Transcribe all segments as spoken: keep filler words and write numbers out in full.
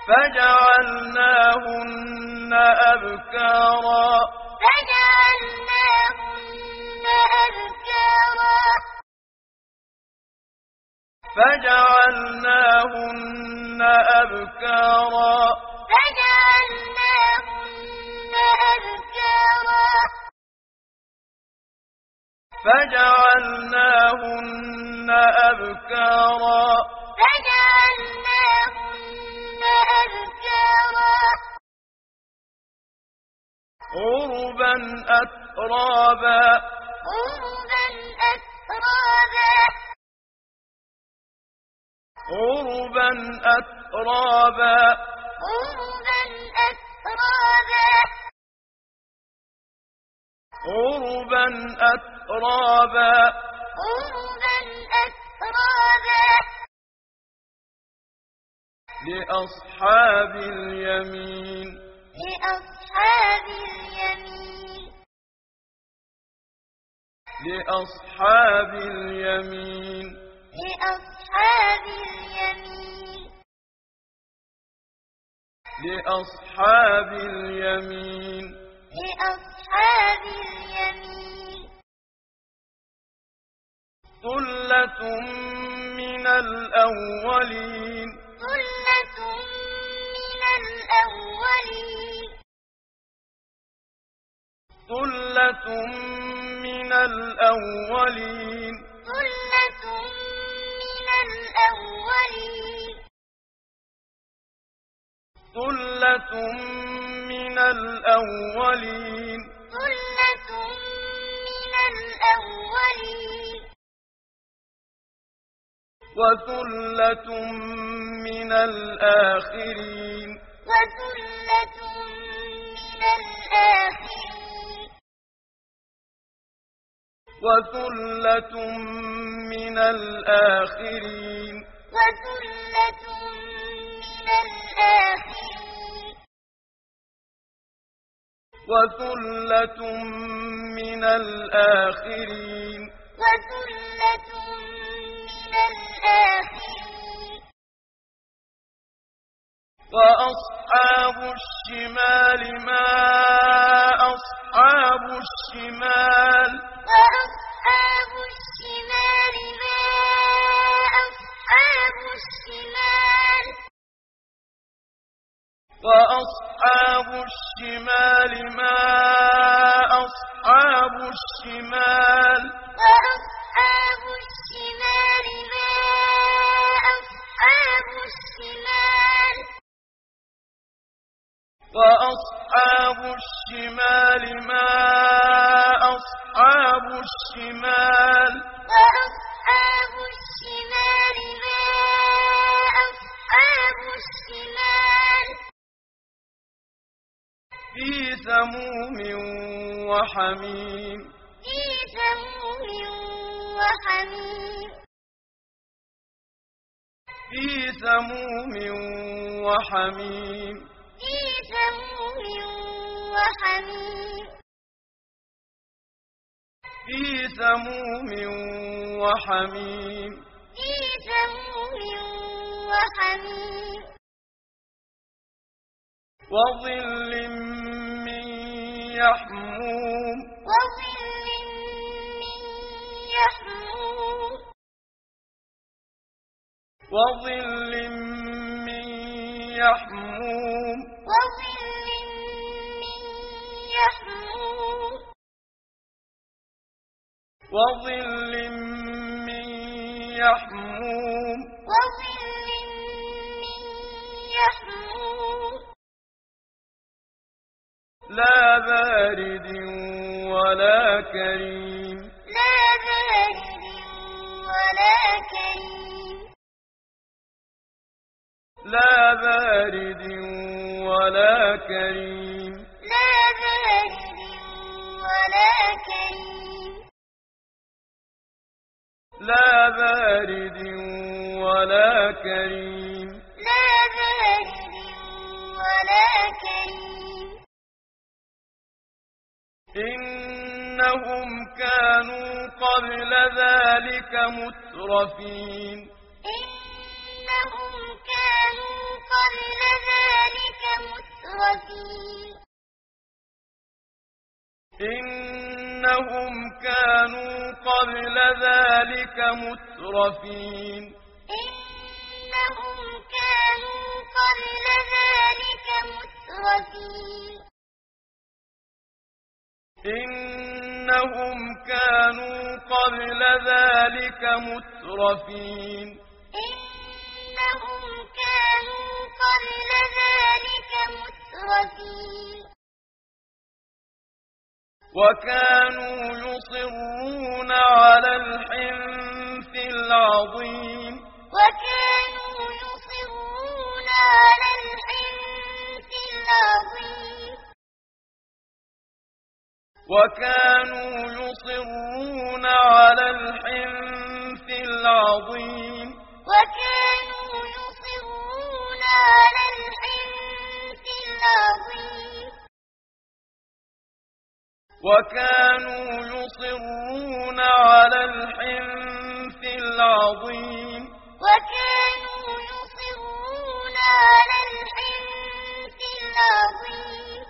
فجعلناهن أبكارا فجعلناهن أبكارا فجعلناهن أبكارا فجعلناهن أبكارا فجعلناهن أبكارا فجعلناهن أبكارا عربا أترابا عربا أترابا عربا أترابا عربا أترابا عربا أترابا عربا أترابا لأصحاب اليمين لأصحاب اليمين لأصحاب اليمين لأصحاب اليمين لأصحاب اليمين لأصحاب اليمين ثلة من الأولين ثلة من الأولين ثلة من الأولين ثلة من الأولين ثلة من الأولين ثلة من الأولين وثلة من الآخرين وثلة من الآخرين وثلة من الآخرين وثلة من الآخرين وثلة من الآخرين وثلة من الآخرين وأصحاب الشمال ما أصحاب الشمال وأصحاب الشمال ما أصحاب الشمال وأصحاب الشمال ما أصحاب الشمال وأصحاب الشمال ما أصحاب الشمال وأصحاب الشمال ما أصحاب الشمال وأصحاب الشمال ما أصحاب الشمال في سموم وحميم في سموم وحميم في سموم وحميم في سموم وحميم في سموم وحميم في سموم وحميم وظل من يحموم وظل من يحموم وظل من يحموم وظل من يحموم وظل من يحموم وظل من يحموم لا بارد ولا كريم لا بارد ولا كريم لا بارد ولا كريم لا بارد ولا كريم لا بارد ولا كريم لا بارد ولا كريم إنهم كانوا قبل ذلك مترفين إنهم كانوا قبل ذلك مترفين إنهم كانوا قبل ذلك مترفين إنهم كانوا قبل ذلك مترفين إنهم كانوا قبل ذلك مترفين إنهم كانوا قبل ذلك مترفين وكانوا يصرون على الحنث العظيم وكانوا يصرون على الحنث العظيم وكانوا يصرون على الحنث العظيم وكانوا يصرون على الحنث العظيم وكانوا يصرون على الحنث العظيم وكانوا يصرون على الحنث العظيم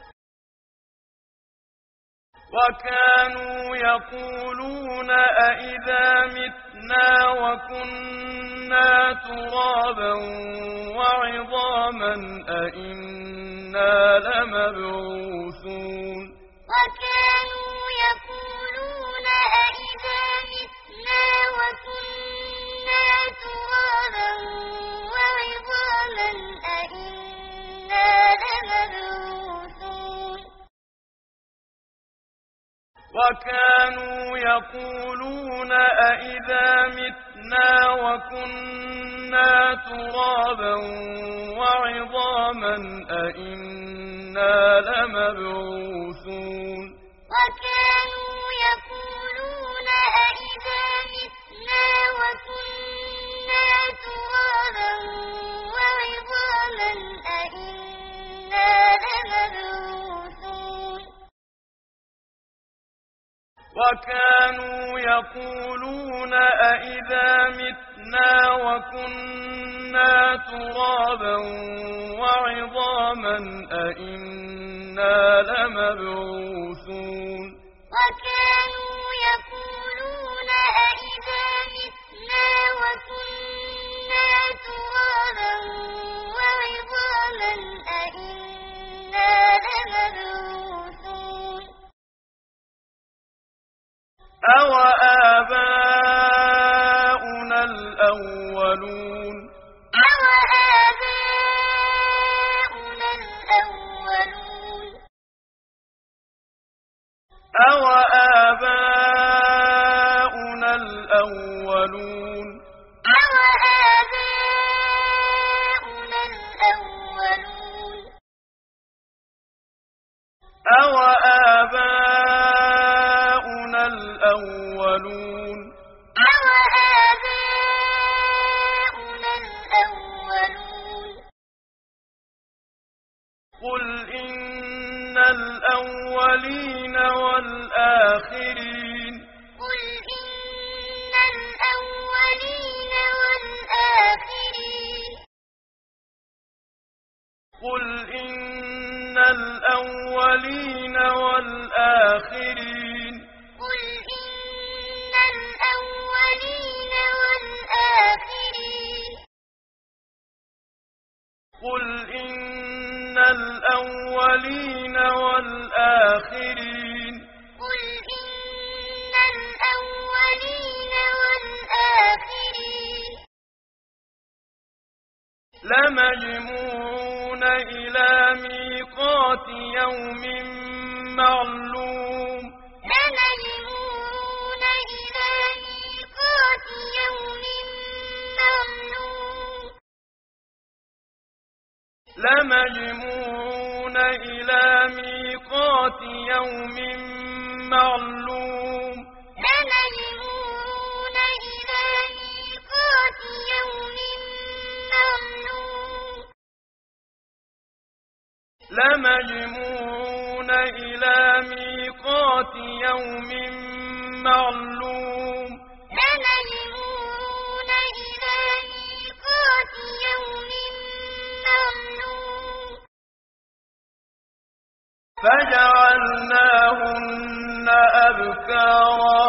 وكانوا يقولون أإذا متنا وكنا ترابا وعظاما أإنا لمبعوثون وكانوا يقولون أإذا متنا وكنا ترابا وعظاما أإنا لمبعوثون وكانوا يقولون أإذا متنا وكنا ترابا وعظاما أإنا لمبعوثون وكانوا يقولون أإذا متنا وكنا ترابا وعظاما أإنا لمبعوثون وكانوا يقولون أإذا متنا وكنا ترابا وعظاما أإنا لمبعوثون وكانوا يقولون أإذا متنا وكنا ترابا وعظاما أإنا لمبعوثون أوآباؤنا الأولون أوآباؤنا الأولون أوآباؤنا الأولون أوآباؤنا الأولون أوآباؤنا الأولون أوآباؤنا الأولون قل إن الأولين والآخرين قل إن الأولين والآخرين قل إن الأولين والآخرين قل إن الأولين والآخرين قل إن الأولين والآخرين قل إن الأولين والآخرين لمجموعون إلى ميقات يوم معلوم لمجموعون إلى ميقات يوم معلوم لمجموعون إلى ميقات يوم معلوم لمجموعون إلى ميقات يوم معلوم لمجموعون إلى ميقات يوم معلوم لمجموعون إلى ميقات يوم معلوم فجعلناهن أبكارا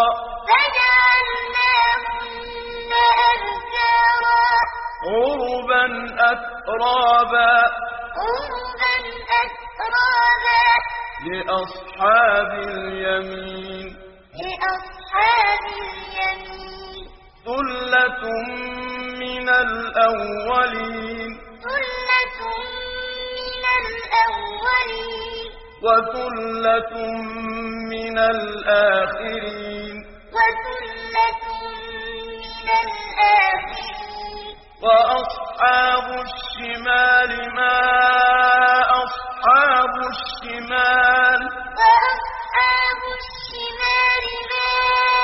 فجعلناهن أبكارا عربا أترابا عربا أترابا لأصحاب اليمين لأصحاب اليمين ثلة من الأولين ثلة من الأولين وثلة من الآخرين وثلة من الآخرين وأصحاب الشمال ما أصحاب الشمال وأصحاب الشمال ما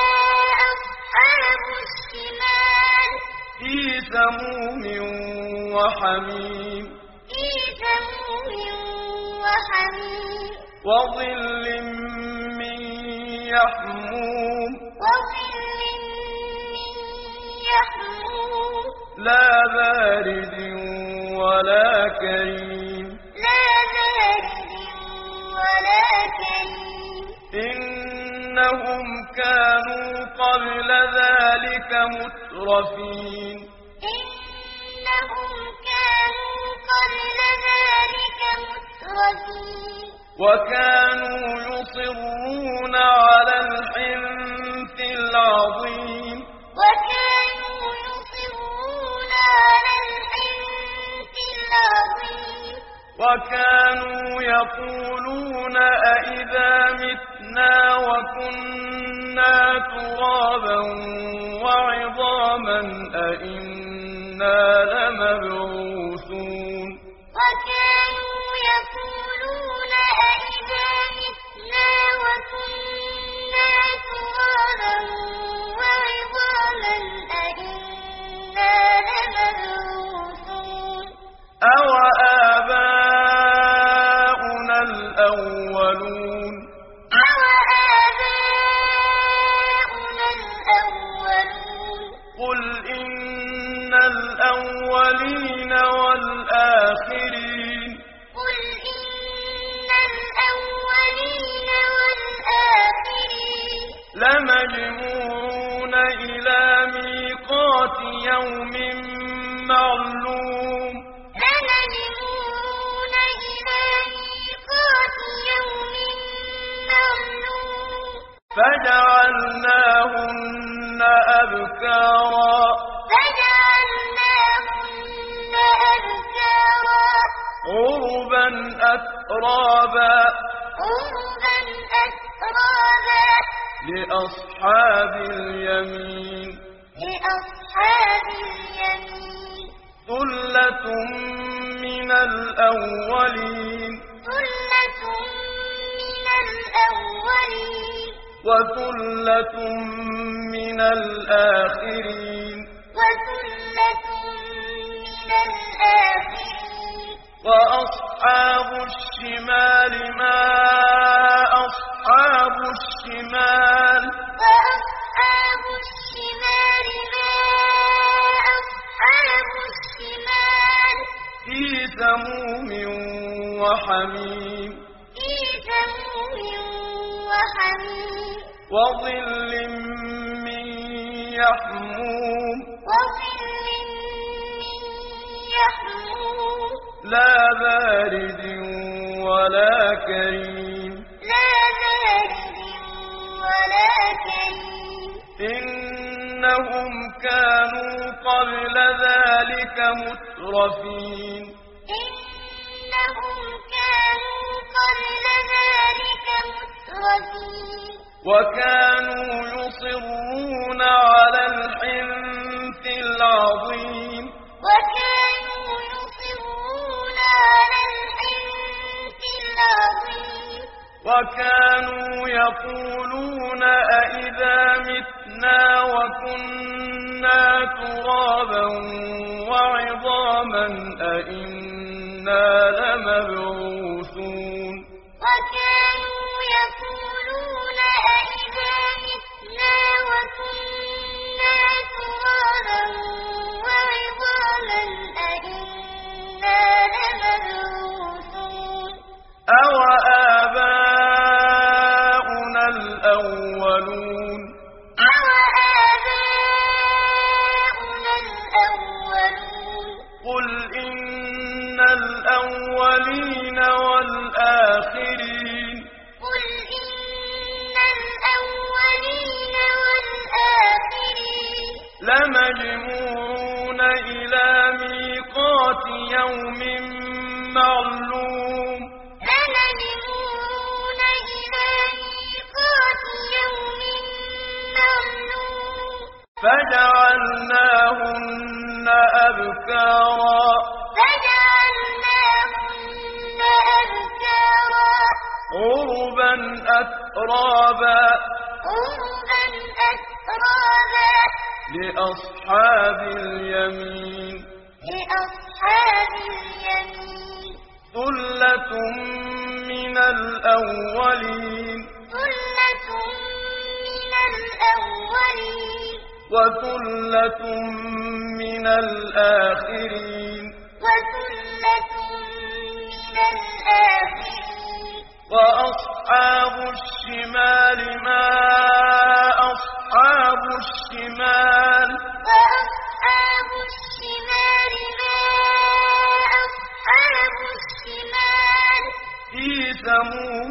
أصحاب الشمال في سموم وحميم في سموم وحميم وظل من يحموم وظل من يحموم لا بارد ولا كريم لا بارد ولا كريم إنهم كانوا قبل ذلك مترفين إنهم كانوا قبل ذلك مترفين وكانوا يصرون على الحنث العظيم وكانوا يصرون على الحنث العظيم وكانوا يقولون أئذا متنا وكنا ترابا وعظاما أئنا لمبعوثون وكانوا يقولون أئذا متنا وكنا ترابا وعظاما أئنا لمبعوثون أوآباؤنا الأولون أوآباؤنا الأولون قل إن الأولين والآخرين قل إن الأولين والآخرين لمجموعون إلى ميقات يوم معلوم لمجموعون إلى ميقات يوم معلوم فجعلناهن أبكارا فجعلناهن أبكارا عربا أترابا عربا أترابا لأصحاب اليمين لأصحاب اليمين ثلة من الأولين ثلة من الأولين وثلة من الآخرين وثلة من الآخرين وأصحاب الشمال ما أصحاب الشمال وأصحاب الشمال ما أصحاب الشمال في سموم وحميم في سموم وحميم وظل من يحموم وظل من يحموم لا بارد ولا كريم لا بارد ولا كريم إنهم كانوا قبل ذلك مترفين إنهم كانوا قبل ذلك مترفين وكانوا يصرون على الحنث العظيم وكانوا يصرون على الحنث العظيم وكانوا يقولون أئذا متنا وكنا ترابا وعظاما أئنا لمبعوثون وكانوا يقولون أئذا متنا وكنا ترابا وعظاما أئنا لمبعوثون أوآباؤنا الأولين والآخرين قل إن الأولين والآخرين لمجموعون إلى ميقات يوم معلوم لمجموعون إلى ميقات يوم معلوم فجعلناهن أبكارا فجعلناهن أبكارا عربا أترابا عربا أترابا لأصحاب اليمين لأصحاب اليمين ثلة من الأولين ثلة من الأولين وثلة من الآخرين وثلة من الآخرين وأصحاب الشمال ما أصحاب الشمال وأصحاب الشمال ما أصحاب الشمال في سموم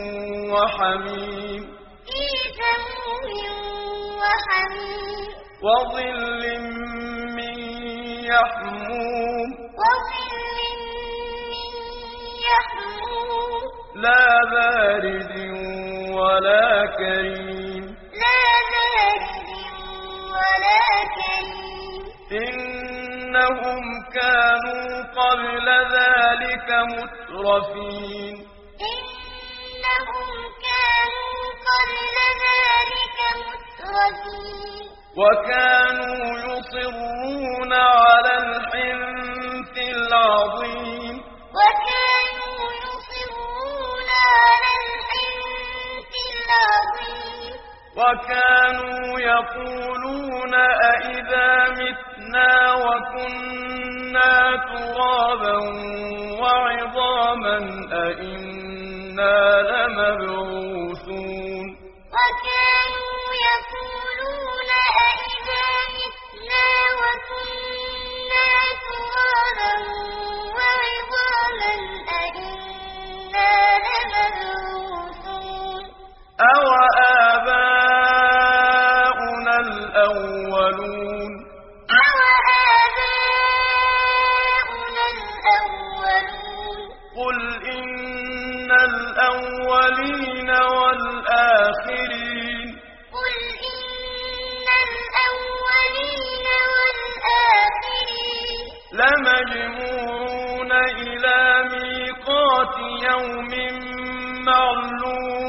وحميم في سموم وحميم وظل من يحموم وظل من يحموم لا بارد ولا كريم لا بارد ولا كريم إنهم كانوا قبل ذلك مترفين إنهم كانوا قبل ذلك مترفين وكانوا يصرون على الحنث العظيم وكانوا يصرون على الحنث العظيم وكانوا يقولون أئذا متنا وكنا ترابا وعظاما أئنا لمبعوثون وكانوا يقولون أئذا متنا وكنا ترابا وعظاما أئنا لمبعوثون أوآباؤنا الأولون أوآباؤنا الأولون قل إن الأولين والآخرين قل إن الأولين والآخرين لمجموعون إلى ميقات يوم معلوم